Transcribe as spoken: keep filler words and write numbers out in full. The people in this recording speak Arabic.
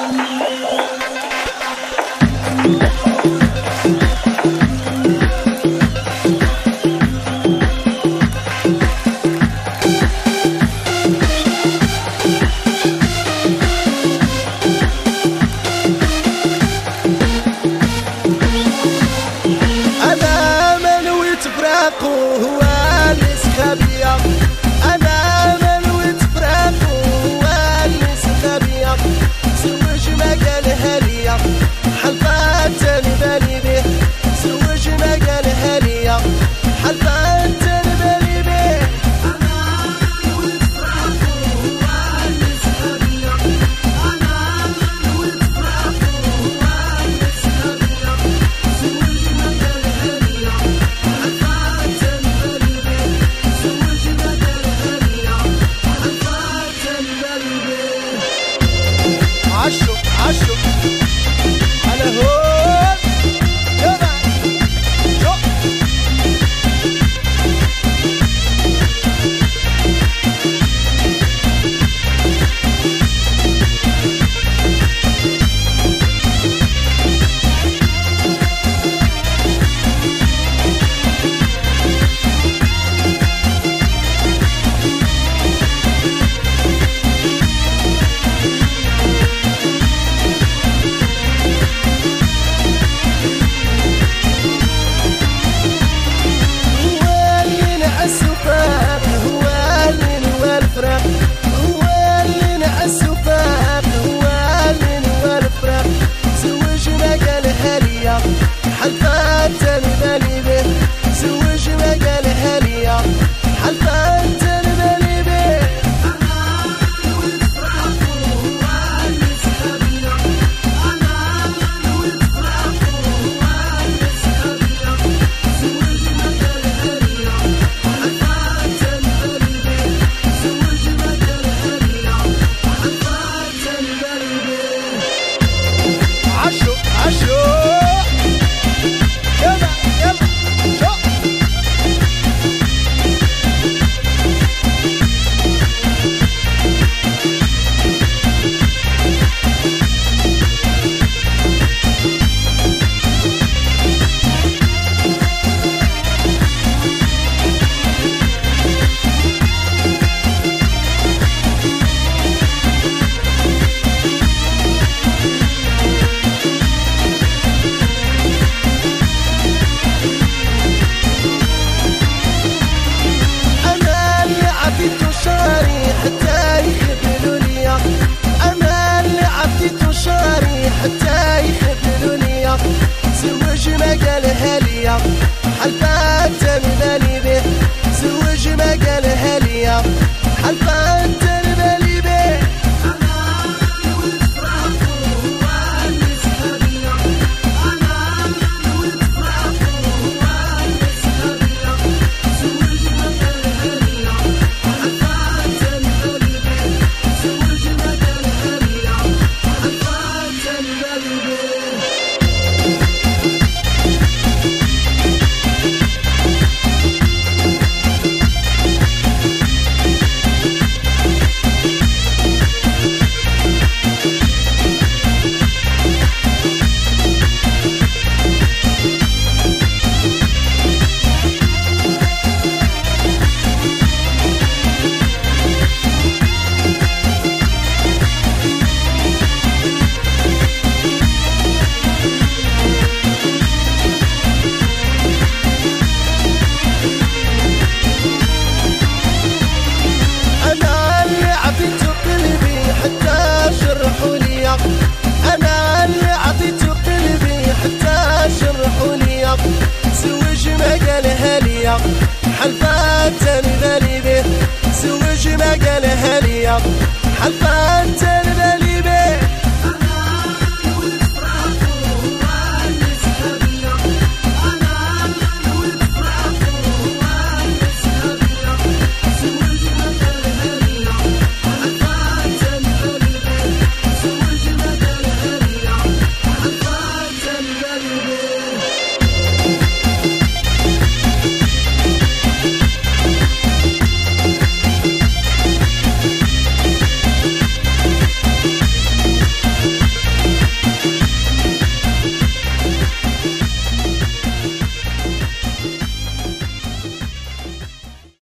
هو اللي سخبيا، أنا ملوت فراقو هو اللي سخبيا، زوج ما قالها ليا حلفات أنا بالي بيه، زوج ما قالها ليا حلفات أنا بالي بيه. أنا ملوت فراقو هو اللي سخبيا، أنا ملوت فراقو هو اللي سخبيا، زوج ما قالها ليا عشو عشو على هون يلا جو. حلفات أنا بالي بيه، زوج ما قالها ليا حلفات أنا بالي بيه. أنا ملوت فراقو هو اللي سخبيا، أنا ملوت فراقو هو اللي سخبيا، زوج ما قالها ليا حلفات أنا بالي بيه، زوج ما قالها ليا حلفات أنا بالي بيه. عشو عشو حتى يخبلوا ليا، زوج ما قالها ليا حلفات أنا بالي بيه، زوج ما قالها ليا حلفات أنا بالي بيه. أنا ملوت فراقو هو اللي سخبيا، أنا ملوت فراقو هو اللي سخبيا، زوج ما قالها ليا حلفات أنا بالي بيه، زوج ما قالها ليا حلفات أنا بالي بيه. أنا اللي عطيته قلبي حتى جرحوا ليا، زوج ما قالها ليا حلفات أنا بالي بيه، زوج ما قالها ليا حلفات